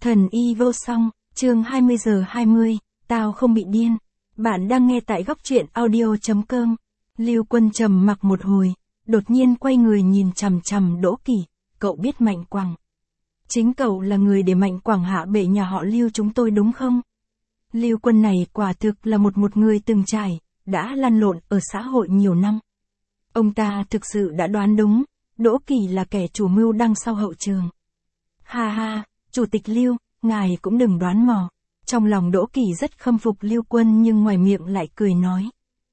Thần y vô song, chương 20:20, tao không bị điên. Bạn đang nghe tại góc truyện audio.com. Lưu Quân trầm mặc một hồi, đột nhiên quay người nhìn chằm chằm Đỗ Kỳ, cậu biết Mạnh Quảng. Chính cậu là người để Mạnh Quảng hạ bệ nhà họ Lưu chúng tôi đúng không? Lưu Quân này quả thực là một người từng trải, đã lăn lộn ở xã hội nhiều năm. Ông ta thực sự đã đoán đúng, Đỗ Kỳ là kẻ chủ mưu đằng sau hậu trường. Ha ha, Chủ tịch Lưu, ngài cũng đừng đoán mò. Trong lòng Đỗ Kỳ rất khâm phục Lưu Quân nhưng ngoài miệng lại cười nói.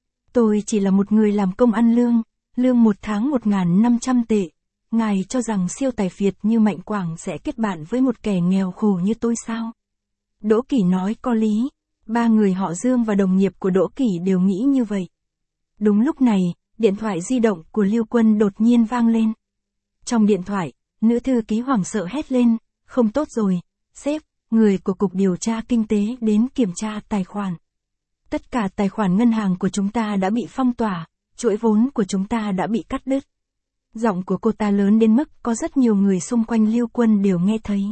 Tôi chỉ là một người làm công ăn lương một tháng 1.500 tệ. Ngài cho rằng siêu tài phiệt như Mạnh Quảng sẽ kết bạn với một kẻ nghèo khổ như tôi sao? Đỗ Kỳ nói có lý, ba người họ Dương và đồng nghiệp của Đỗ Kỳ đều nghĩ như vậy. Đúng lúc này, điện thoại di động của Lưu Quân đột nhiên vang lên. Trong điện thoại, nữ thư ký hoảng sợ hét lên, không tốt rồi, sếp, người của Cục Điều tra Kinh tế đến kiểm tra tài khoản. Tất cả tài khoản ngân hàng của chúng ta đã bị phong tỏa, chuỗi vốn của chúng ta đã bị cắt đứt. Giọng của cô ta lớn đến mức có rất nhiều người xung quanh Lưu Quân đều nghe thấy.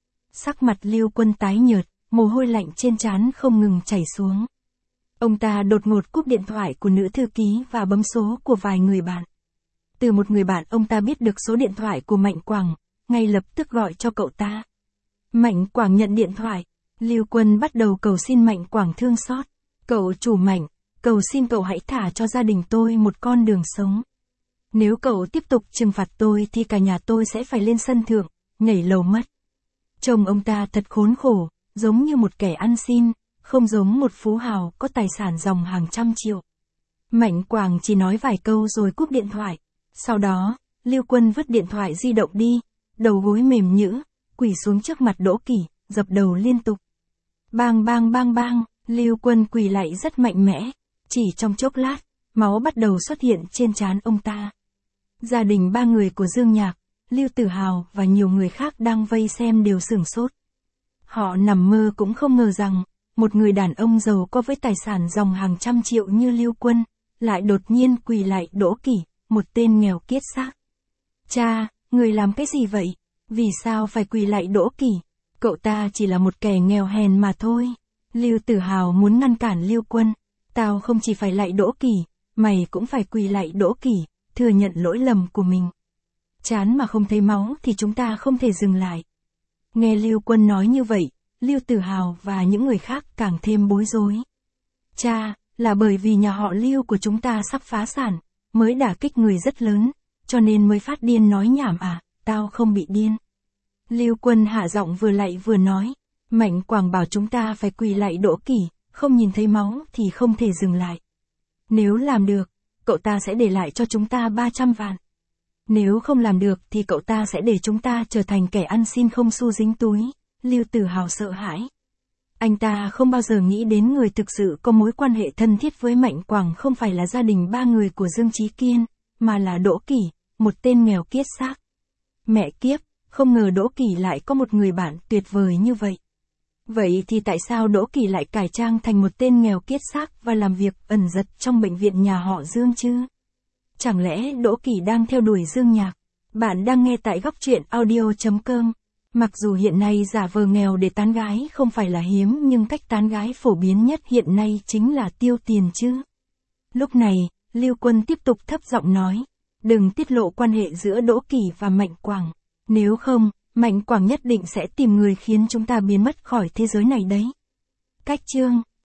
Sắc mặt Lưu Quân tái nhợt, mồ hôi lạnh trên trán không ngừng chảy xuống. Ông ta đột ngột cúp điện thoại của nữ thư ký và bấm số của vài người bạn. Từ một người bạn ông ta biết được số điện thoại của Mạnh Quảng, ngay lập tức gọi cho cậu ta. Mạnh Quảng nhận điện thoại, Lưu Quân bắt đầu cầu xin Mạnh Quảng thương xót. Cậu chủ Mạnh, cầu xin cậu hãy thả cho gia đình tôi một con đường sống. Nếu cậu tiếp tục trừng phạt tôi thì cả nhà tôi sẽ phải lên sân thượng, nhảy lầu mất. Chồng ông ta thật khốn khổ, giống như một kẻ ăn xin, không giống một phú hào có tài sản dòng hàng trăm triệu. Mạnh Quảng chỉ nói vài câu rồi cúp điện thoại. Sau đó, Lưu Quân vứt điện thoại di động đi, đầu gối mềm nhũn, quỳ xuống trước mặt Đỗ Kỳ, dập đầu liên tục. Bang bang bang bang, Lưu Quân quỳ lại rất mạnh mẽ, chỉ trong chốc lát, máu bắt đầu xuất hiện trên trán ông ta. Gia đình ba người của Dương Nhạc, Lưu Tử Hào và nhiều người khác đang vây xem đều sửng sốt. Họ nằm mơ cũng không ngờ rằng, một người đàn ông giàu có với tài sản dòng hàng trăm triệu như Lưu Quân, lại đột nhiên quỳ lại Đỗ Kỳ, một tên nghèo kiết xác. Cha, người làm cái gì vậy? Vì sao phải quỳ lại Đỗ Kỳ? Cậu ta chỉ là một kẻ nghèo hèn mà thôi. Lưu Tử Hào muốn ngăn cản Lưu Quân. Tao không chỉ phải lại Đỗ Kỳ, mày cũng phải quỳ lại Đỗ Kỳ, thừa nhận lỗi lầm của mình. Chán mà không thấy máu thì chúng ta không thể dừng lại. Nghe Lưu Quân nói như vậy, Lưu Tử Hào và những người khác càng thêm bối rối. Cha, là bởi vì nhà họ Lưu của chúng ta sắp phá sản, mới đả kích người rất lớn, cho nên mới phát điên nói nhảm à, tao không bị điên. Lưu Quân hạ giọng vừa lạy vừa nói, Mạnh Quảng bảo chúng ta phải quỳ lại Đỗ Kỳ, không nhìn thấy máu thì không thể dừng lại. Nếu làm được, cậu ta sẽ để lại cho chúng ta 300 vạn. Nếu không làm được thì cậu ta sẽ để chúng ta trở thành kẻ ăn xin không xu dính túi. Lưu Tử Hào sợ hãi. Anh ta không bao giờ nghĩ đến người thực sự có mối quan hệ thân thiết với Mạnh Quảng không phải là gia đình ba người của Dương Chí Kiên, mà là Đỗ Kỳ, một tên nghèo kiết xác. Mẹ kiếp, không ngờ Đỗ Kỳ lại có một người bạn tuyệt vời như vậy. Vậy thì tại sao Đỗ Kỳ lại cải trang thành một tên nghèo kiết xác và làm việc ẩn dật trong bệnh viện nhà họ Dương chứ? Chẳng lẽ Đỗ Kỳ đang theo đuổi Dương Nhạc? Bạn đang nghe tại góc truyện audio.com. Mặc dù hiện nay giả vờ nghèo để tán gái không phải là hiếm nhưng cách tán gái phổ biến nhất hiện nay chính là tiêu tiền chứ. Lúc này, Lưu Quân tiếp tục thấp giọng nói, đừng tiết lộ quan hệ giữa Đỗ Kỳ và Mạnh Quảng. Nếu không, Mạnh Quảng nhất định sẽ tìm người khiến chúng ta biến mất khỏi thế giới này đấy. Cách chương